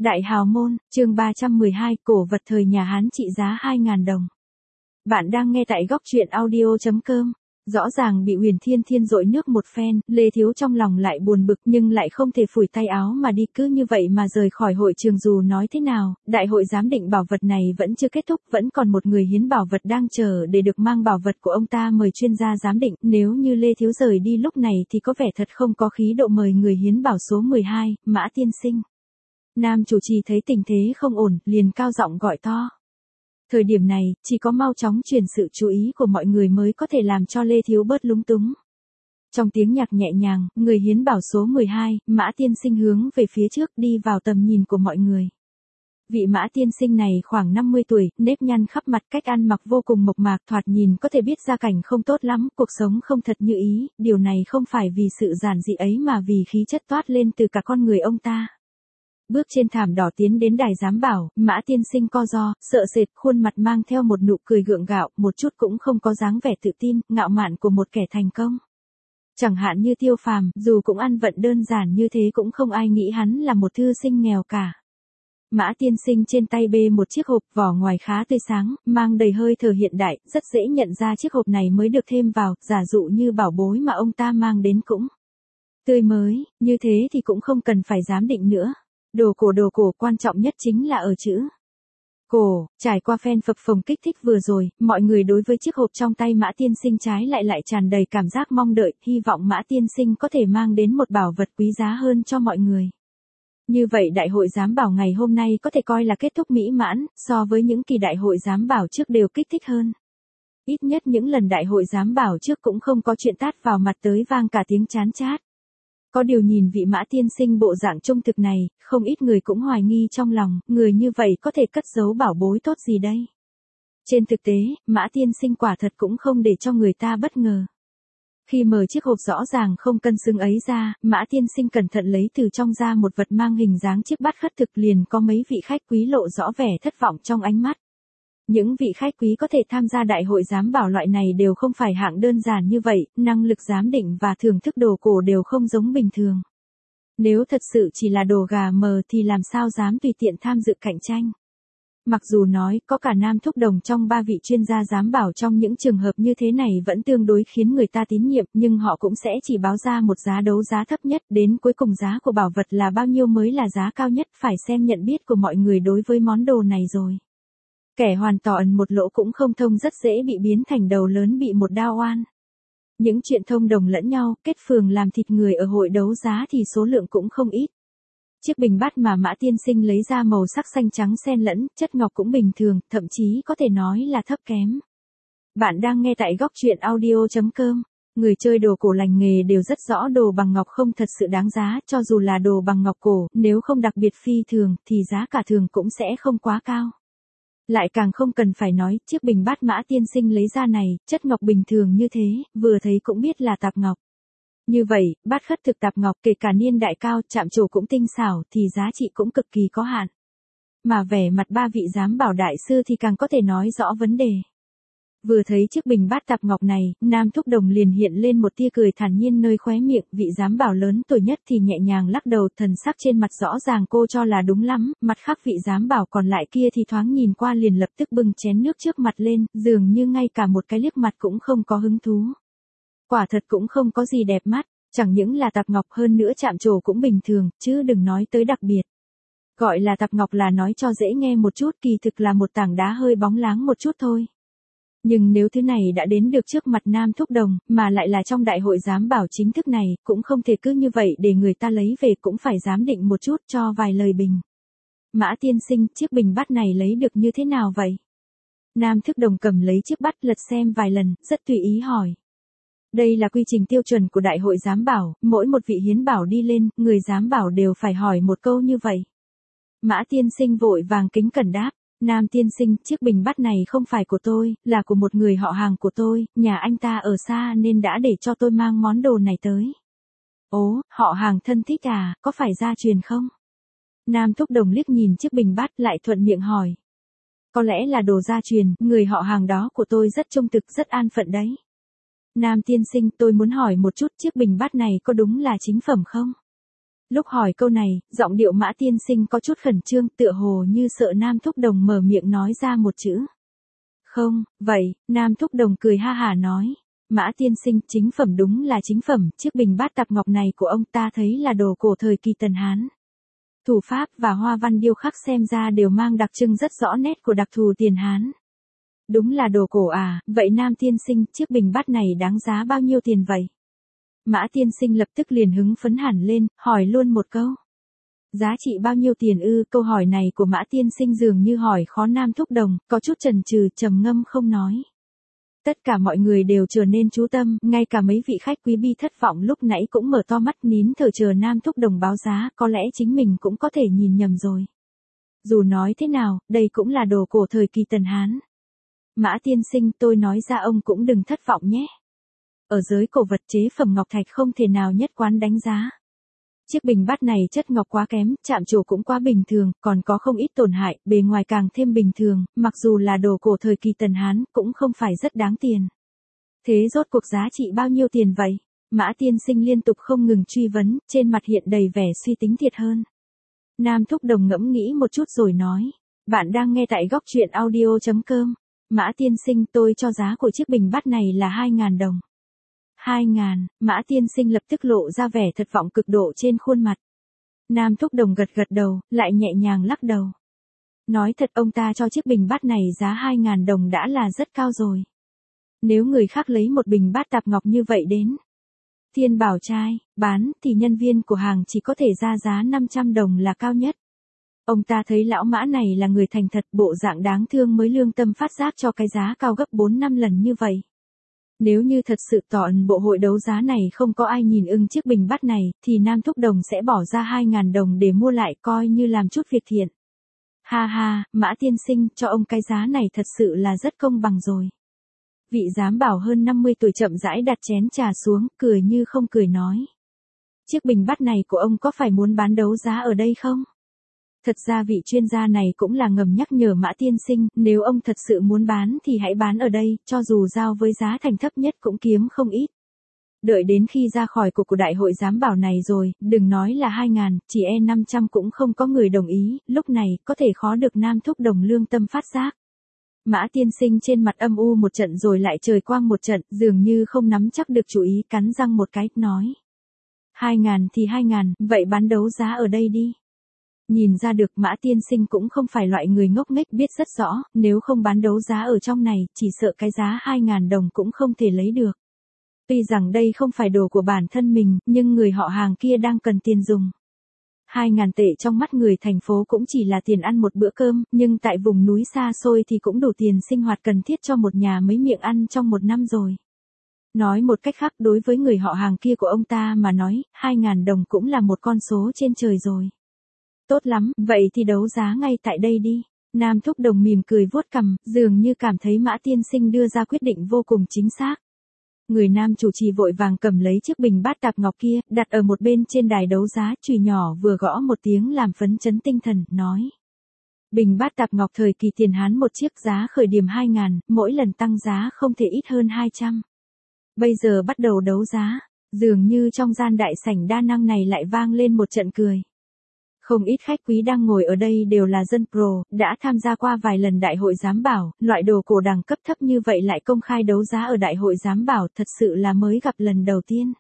Đại Hào Môn, chương 312, cổ vật thời nhà Hán trị giá 2.000 đồng. Bạn đang nghe tại góc truyện audio.com. Rõ ràng bị Huyền Thiên Thiên dội nước một phen, Lê Thiếu trong lòng lại buồn bực nhưng lại không thể phủi tay áo mà đi, cứ như vậy mà rời khỏi hội trường. Dù nói thế nào, đại hội giám định bảo vật này vẫn chưa kết thúc, vẫn còn một người hiến bảo vật đang chờ để được mang bảo vật của ông ta mời chuyên gia giám định. Nếu như Lê Thiếu rời đi lúc này thì có vẻ thật không có khí độ mời người hiến bảo số 12, Mã Tiên Sinh. Nam chủ trì thấy tình thế không ổn, liền cao giọng gọi to. Thời điểm này, chỉ có mau chóng truyền sự chú ý của mọi người mới có thể làm cho Lê Thiếu bớt lúng túng. Trong tiếng nhạc nhẹ nhàng, người hiến bảo số 12, Mã Tiên Sinh hướng về phía trước đi vào tầm nhìn của mọi người. Vị Mã Tiên Sinh này khoảng 50 tuổi, nếp nhăn khắp mặt, cách ăn mặc vô cùng mộc mạc, thoạt nhìn có thể biết gia cảnh không tốt lắm, cuộc sống không thật như ý, điều này không phải vì sự giản dị ấy mà vì khí chất toát lên từ cả con người ông ta. Bước trên thảm đỏ tiến đến đài giám bảo, Mã Tiên Sinh co ro, sợ sệt, khuôn mặt mang theo một nụ cười gượng gạo, một chút cũng không có dáng vẻ tự tin, ngạo mạn của một kẻ thành công. Chẳng hạn như Tiêu Phàm, dù cũng ăn vận đơn giản như thế cũng không ai nghĩ hắn là một thư sinh nghèo cả. Mã Tiên Sinh trên tay bê một chiếc hộp, vỏ ngoài khá tươi sáng, mang đầy hơi thở hiện đại, rất dễ nhận ra chiếc hộp này mới được thêm vào, giả dụ như bảo bối mà ông ta mang đến cũng tươi mới, như thế thì cũng không cần phải giám định nữa. Đồ cổ, quan trọng nhất chính là ở chữ cổ. Trải qua phen phập phồng kích thích vừa rồi, mọi người đối với chiếc hộp trong tay Mã Tiên Sinh trái lại tràn đầy cảm giác mong đợi, hy vọng Mã Tiên Sinh có thể mang đến một bảo vật quý giá hơn cho mọi người. Như vậy đại hội giám bảo ngày hôm nay có thể coi là kết thúc mỹ mãn, so với những kỳ đại hội giám bảo trước đều kích thích hơn. Ít nhất những lần đại hội giám bảo trước cũng không có chuyện tát vào mặt tới vang cả tiếng chán chát. Có điều nhìn vị Mã Tiên Sinh bộ dạng trung thực này, không ít người cũng hoài nghi trong lòng, người như vậy có thể cất giấu bảo bối tốt gì đây? Trên thực tế, Mã Tiên Sinh quả thật cũng không để cho người ta bất ngờ. Khi mở chiếc hộp rõ ràng không cân xứng ấy ra, Mã Tiên Sinh cẩn thận lấy từ trong ra một vật mang hình dáng chiếc bát khất thực, liền có mấy vị khách quý lộ rõ vẻ thất vọng trong ánh mắt. Những vị khách quý có thể tham gia đại hội giám bảo loại này đều không phải hạng đơn giản như vậy, năng lực giám định và thưởng thức đồ cổ đều không giống bình thường. Nếu thật sự chỉ là đồ gà mờ thì làm sao dám tùy tiện tham dự cạnh tranh. Mặc dù nói có cả Nam Thúc Đồng trong 3 vị chuyên gia giám bảo trong những trường hợp như thế này vẫn tương đối khiến người ta tín nhiệm, nhưng họ cũng sẽ chỉ báo ra một giá đấu giá thấp nhất, đến cuối cùng giá của bảo vật là bao nhiêu mới là giá cao nhất, phải xem nhận biết của mọi người đối với món đồ này rồi. Kẻ hoàn toàn một lỗ cũng không thông rất dễ bị biến thành đầu lớn bị một đao oan. Những chuyện thông đồng lẫn nhau, kết phường làm thịt người ở hội đấu giá thì số lượng cũng không ít. Chiếc bình bát mà Mã Tiên Sinh lấy ra màu sắc xanh trắng xen lẫn, chất ngọc cũng bình thường, thậm chí có thể nói là thấp kém. Bạn đang nghe tại góc truyện audio.com. Người chơi đồ cổ lành nghề đều rất rõ đồ bằng ngọc không thật sự đáng giá, cho dù là đồ bằng ngọc cổ, nếu không đặc biệt phi thường, thì giá cả thường cũng sẽ không quá cao. Lại càng không cần phải nói, chiếc bình bát Mã Tiên Sinh lấy ra này, chất ngọc bình thường như thế, vừa thấy cũng biết là tạp ngọc. Như vậy, bát khất thực tạp ngọc kể cả niên đại cao, chạm trổ cũng tinh xảo, thì giá trị cũng cực kỳ có hạn. Mà vẻ mặt 3 vị giám bảo đại sư thì càng có thể nói rõ vấn đề. Vừa thấy chiếc bình bát tạp ngọc này, Nam Thúc Đồng liền hiện lên một tia cười thản nhiên nơi khóe miệng, vị giám bảo lớn tuổi nhất thì nhẹ nhàng lắc đầu, thần sắc trên mặt rõ ràng cô cho là đúng lắm, mặt khác vị giám bảo còn lại kia thì thoáng nhìn qua liền lập tức bưng chén nước trước mặt lên, dường như ngay cả một cái liếc mặt cũng không có hứng thú. Quả thật cũng không có gì đẹp mắt, chẳng những là tạp ngọc hơn nữa chạm trổ cũng bình thường, chứ đừng nói tới đặc biệt. Gọi là tạp ngọc là nói cho dễ nghe một chút, kỳ thực là một tảng đá hơi bóng láng một chút thôi. Nhưng nếu thứ này đã đến được trước mặt Nam Thúc Đồng, mà lại là trong đại hội giám bảo chính thức này, cũng không thể cứ như vậy để người ta lấy về, cũng phải giám định một chút cho vài lời bình. Mã Tiên Sinh, chiếc bình bát này lấy được như thế nào vậy? Nam Thúc Đồng cầm lấy chiếc bát lật xem vài lần, rất tùy ý hỏi. Đây là quy trình tiêu chuẩn của đại hội giám bảo, mỗi một vị hiến bảo đi lên, người giám bảo đều phải hỏi một câu như vậy. Mã Tiên Sinh vội vàng kính cẩn đáp. Nam Tiên Sinh, chiếc bình bát này không phải của tôi, là của một người họ hàng của tôi, nhà anh ta ở xa nên đã để cho tôi mang món đồ này tới. Ố, họ hàng thân thích à, có phải gia truyền không? Nam Thúc Đồng liếc nhìn chiếc bình bát lại thuận miệng hỏi. Có lẽ là đồ gia truyền, người họ hàng đó của tôi rất trung thực, rất an phận đấy. Nam Tiên Sinh, tôi muốn hỏi một chút, chiếc bình bát này có đúng là chính phẩm không? Lúc hỏi câu này, giọng điệu Mã Tiên Sinh có chút khẩn trương, tựa hồ như sợ Nam Thúc Đồng mở miệng nói ra một chữ. Không, vậy, Nam Thúc Đồng cười ha hả nói. Mã Tiên Sinh, chính phẩm đúng là chính phẩm, chiếc bình bát tạp ngọc này của ông ta thấy là đồ cổ thời kỳ Tần Hán. Thủ pháp và hoa văn điêu khắc xem ra đều mang đặc trưng rất rõ nét của đặc thù tiền Hán. Đúng là đồ cổ à, vậy Nam Tiên Sinh, chiếc bình bát này đáng giá bao nhiêu tiền vậy? Mã Tiên Sinh lập tức liền hứng phấn hẳn lên, hỏi luôn một câu. Giá trị bao nhiêu tiền ư? Câu hỏi này của Mã Tiên Sinh dường như hỏi khó Nam Thúc Đồng, có chút chần chừ, trầm ngâm không nói. Tất cả mọi người đều trở nên chú tâm, ngay cả mấy vị khách quý bi thất vọng lúc nãy cũng mở to mắt nín thở chờ Nam Thúc Đồng báo giá, có lẽ chính mình cũng có thể nhìn nhầm rồi. Dù nói thế nào, đây cũng là đồ cổ thời kỳ Tần Hán. Mã Tiên Sinh, tôi nói ra ông cũng đừng thất vọng nhé. Ở giới cổ vật chế phẩm ngọc thạch không thể nào nhất quán đánh giá. Chiếc bình bát này chất ngọc quá kém, chạm trổ cũng quá bình thường, còn có không ít tổn hại, bề ngoài càng thêm bình thường, mặc dù là đồ cổ thời kỳ Tần Hán, cũng không phải rất đáng tiền. Thế rốt cuộc giá trị bao nhiêu tiền vậy? Mã Tiên Sinh liên tục không ngừng truy vấn, trên mặt hiện đầy vẻ suy tính thiệt hơn. Nam Thúc Đồng ngẫm nghĩ một chút rồi nói. Bạn đang nghe tại góc truyện audio.com. Mã Tiên Sinh, tôi cho giá của chiếc bình bát này là 2.000 đồng. 2.000, Mã Tiên Sinh lập tức lộ ra vẻ thất vọng cực độ trên khuôn mặt. Nam Thúc Đồng gật gật đầu, lại nhẹ nhàng lắc đầu. Nói thật, ông ta cho chiếc bình bát này giá 2.000 đồng đã là rất cao rồi. Nếu người khác lấy một bình bát tạp ngọc như vậy đến Thiên Bảo Trai, bán, thì nhân viên của hàng chỉ có thể ra giá 500 đồng là cao nhất. Ông ta thấy lão Mã này là người thành thật, bộ dạng đáng thương mới lương tâm phát giác cho cái giá cao gấp 4-5 lần như vậy. Nếu như thật sự toàn bộ hội đấu giá này không có ai nhìn ưng chiếc bình bát này, thì Nam Thúc Đồng sẽ bỏ ra 2.000 đồng để mua lại, coi như làm chút việc thiện. Ha ha, Mã Tiên Sinh, cho ông cái giá này thật sự là rất công bằng rồi. Vị giám bảo hơn 50 tuổi chậm rãi đặt chén trà xuống, cười như không cười nói. Chiếc bình bát này của ông có phải muốn bán đấu giá ở đây không? Thật ra vị chuyên gia này cũng là ngầm nhắc nhở Mã Tiên Sinh, nếu ông thật sự muốn bán thì hãy bán ở đây, cho dù giao với giá thành thấp nhất cũng kiếm không ít. Đợi đến khi ra khỏi cuộc của đại hội giám bảo này rồi, đừng nói là 2.000, chỉ 500 cũng không có người đồng ý, lúc này có thể khó được Nam Thúc Đồng lương tâm phát giác. Mã Tiên Sinh trên mặt âm u một trận rồi lại trời quang một trận, dường như không nắm chắc được chủ ý, cắn răng một cái, nói. 2.000 thì 2.000, vậy bán đấu giá ở đây đi. Nhìn ra được Mã Tiên Sinh cũng không phải loại người ngốc nghếch, biết rất rõ, nếu không bán đấu giá ở trong này, chỉ sợ cái giá 2.000 đồng cũng không thể lấy được. Tuy rằng đây không phải đồ của bản thân mình, nhưng người họ hàng kia đang cần tiền dùng. 2.000 tệ trong mắt người thành phố cũng chỉ là tiền ăn một bữa cơm, nhưng tại vùng núi xa xôi thì cũng đủ tiền sinh hoạt cần thiết cho một nhà mấy miệng ăn trong một năm rồi. Nói một cách khác, đối với người họ hàng kia của ông ta mà nói, 2.000 đồng cũng là một con số trên trời rồi. Tốt lắm, vậy thì đấu giá ngay tại đây đi. Nam Thúc Đồng mỉm cười vuốt cằm, dường như cảm thấy Mã Tiên Sinh đưa ra quyết định vô cùng chính xác. Người nam chủ trì vội vàng cầm lấy chiếc bình bát tạp ngọc kia, đặt ở một bên trên đài đấu giá, chùy nhỏ vừa gõ một tiếng làm phấn chấn tinh thần, nói. Bình bát tạp ngọc thời kỳ tiền Hán một chiếc, giá khởi điểm 2.000, mỗi lần tăng giá không thể ít hơn 200. Bây giờ bắt đầu đấu giá, dường như trong gian đại sảnh đa năng này lại vang lên một trận cười. Không ít khách quý đang ngồi ở đây đều là dân pro, đã tham gia qua vài lần đại hội giám bảo, loại đồ cổ đẳng cấp thấp như vậy lại công khai đấu giá ở đại hội giám bảo, thật sự là mới gặp lần đầu tiên.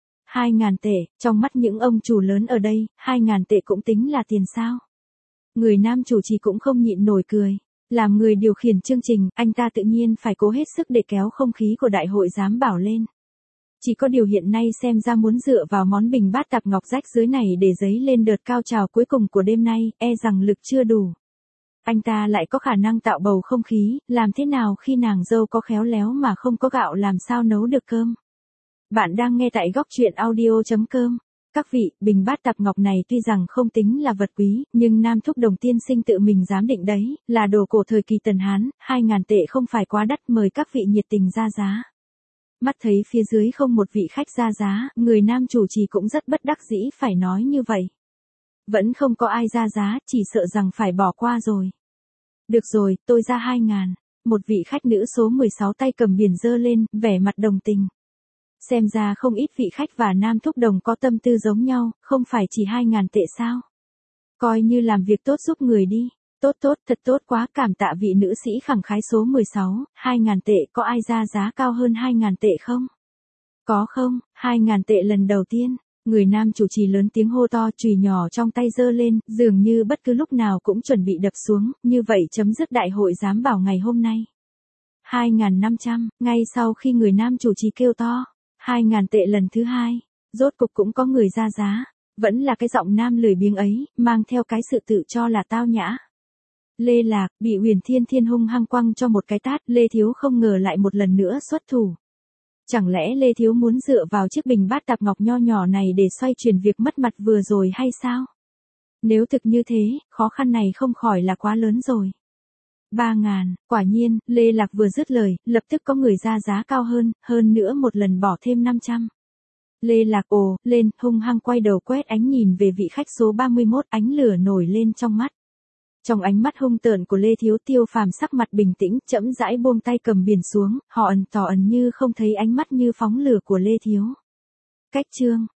2.000 tệ, trong mắt những ông chủ lớn ở đây, 2.000 tệ cũng tính là tiền sao? Người nam chủ trì cũng không nhịn nổi cười. Làm người điều khiển chương trình, anh ta tự nhiên phải cố hết sức để kéo không khí của đại hội giám bảo lên. Chỉ có điều hiện nay xem ra muốn dựa vào món bình bát tạp ngọc rách dưới này để dấy lên đợt cao trào cuối cùng của đêm nay, e rằng lực chưa đủ. Anh ta lại có khả năng tạo bầu không khí, làm thế nào khi nàng dâu có khéo léo mà không có gạo làm sao nấu được cơm. Bạn đang nghe tại góc truyện audio.com. Các vị, bình bát tạp ngọc này tuy rằng không tính là vật quý, nhưng Nam Thúc Đồng tiên sinh tự mình giám định đấy, là đồ cổ thời kỳ Tần Hán, 2.000 tệ không phải quá đắt, mời các vị nhiệt tình ra giá. Mắt thấy phía dưới không một vị khách ra giá, người nam chủ trì cũng rất bất đắc dĩ phải nói như vậy. Vẫn không có ai ra giá, chỉ sợ rằng phải bỏ qua rồi. Được rồi, tôi ra 2.000. Một vị khách nữ số 16 tay cầm biển giơ lên, vẻ mặt đồng tình. Xem ra không ít vị khách và nam thúc đồng có tâm tư giống nhau, không phải chỉ 2.000 tệ sao? Coi như làm việc tốt giúp người đi. Tốt tốt, thật tốt quá, cảm tạ vị nữ sĩ khẳng khái số 16, 2.000 tệ, có ai ra giá cao hơn 2.000 tệ không? Có không, 2.000 tệ lần đầu tiên. Người nam chủ trì lớn tiếng hô to, chùy nhỏ trong tay giơ lên, dường như bất cứ lúc nào cũng chuẩn bị đập xuống, như vậy chấm dứt đại hội giám bảo ngày hôm nay. 2.500, ngay sau khi người nam chủ trì kêu to, 2.000 tệ lần thứ hai, rốt cục cũng có người ra giá, vẫn là cái giọng nam lười biếng ấy, mang theo cái sự tự cho là tao nhã. Lê Lạc, bị Huyền Thiên Thiên hung hăng quăng cho một cái tát, Lê Thiếu không ngờ lại một lần nữa xuất thủ. Chẳng lẽ Lê Thiếu muốn dựa vào chiếc bình bát tạp ngọc nho nhỏ này để xoay chuyển việc mất mặt vừa rồi hay sao? Nếu thực như thế, khó khăn này không khỏi là quá lớn rồi. 3.000, quả nhiên, Lê Lạc vừa dứt lời, lập tức có người ra giá cao hơn nữa một lần bỏ thêm 500. Lê Lạc ồ lên, hung hăng quay đầu quét ánh nhìn về vị khách số 31, ánh lửa nổi lên trong mắt. Trong ánh mắt hung tợn của Lê Thiếu, Tiêu Phàm sắc mặt bình tĩnh, chậm rãi buông tay cầm biển xuống, họ ẩn tỏ ẩn như không thấy ánh mắt như phóng lửa của Lê Thiếu. Cách chương